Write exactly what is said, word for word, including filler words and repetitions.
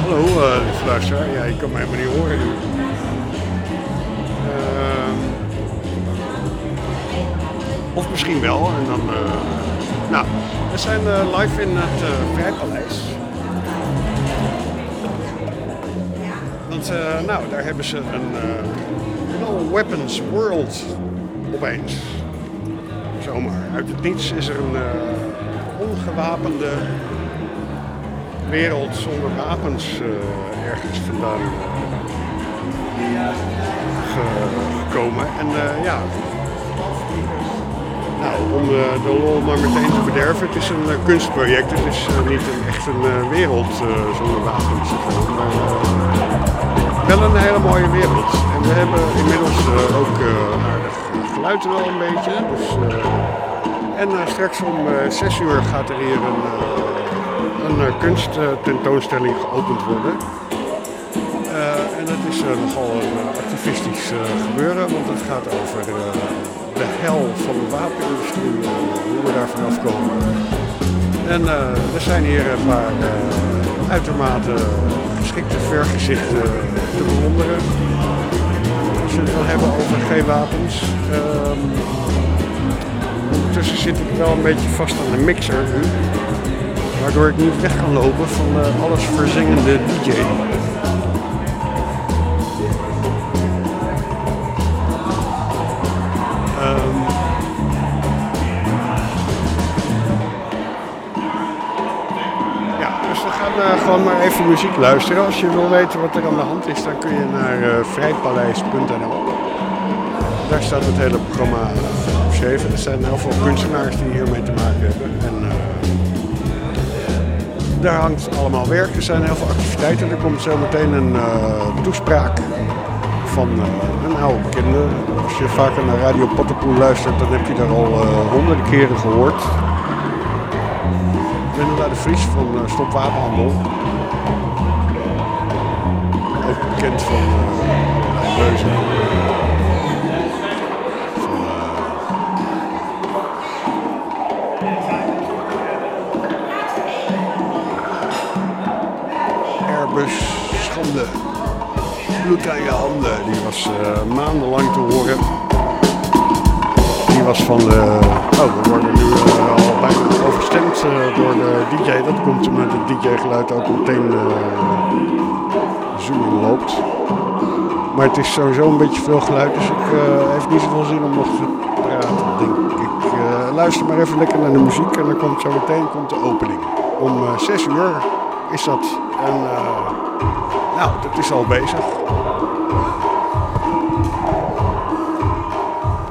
Hallo, uh, lieve luisteraar. Ja, je kan mij maar niet horen nu. Uh, of misschien wel. En dan, uh, nou, we zijn uh, live in het uh, Vrijpaleis. Want, uh, nou, daar hebben ze een uh, No Weapons World opeens. Zomaar. Uit het niets is er een uh, ongewapende wereld zonder wapens uh, ergens vandaan uh, ge- gekomen. En uh, ja, nou, om uh, de lol maar meteen te bederven, het is een uh, kunstproject. Het is uh, niet een, echt een uh, wereld uh, zonder wapens, maar uh, wel een hele mooie wereld. En we hebben inmiddels uh, ook uh, aardig geluid wel een beetje. Dus, uh, en uh, straks om uh, zes uur gaat er hier een... Uh, een uh, kunsttentoonstelling geopend worden. Uh, en dat is uh, nogal een uh, activistisch uh, gebeuren, want het gaat over uh, de hel van de wapenindustrie, uh, hoe we daar vanaf komen. En uh, er zijn hier een paar uh, uitermate geschikte vergezichten te bewonderen. Als je het wil hebben over geen wapens. Um, ondertussen zit ik wel een beetje vast aan de mixer nu. Waardoor ik niet weg kan lopen van uh, alles verzengende D J. Um, ja, dus we gaan uh, gewoon maar even muziek luisteren. Als je wil weten wat er aan de hand is, dan kun je naar uh, vrijpaleis punt n l. Daar staat het hele programma uh, beschreven. Er zijn heel veel kunstenaars die hiermee te maken hebben. En, uh, Daar hangt allemaal werk, er zijn heel veel activiteiten. Er komt zo meteen een uh, toespraak van uh, een oude bekende. Als je vaker naar Radio Pottenpoel luistert, dan heb je daar al uh, honderden keren gehoord. Wendela de Vries van uh, Stop Wapenhandel. Ook bekend van uh, Leuzen. Schande, bloed aan je handen, die was uh, maandenlang te horen. Die was van de, oh we worden nu uh, al bijna overstemd uh, door de D J. Dat komt omdat het D J-geluid ook meteen uh, zoom loopt. Maar het is sowieso een beetje veel geluid, dus ik uh, heeft niet zoveel zin om nog te praten, denk ik. Uh, luister maar even lekker naar de muziek en dan komt zo meteen komt de opening. Om uh, zes uur is dat. En uh, nou, dat is al bezig.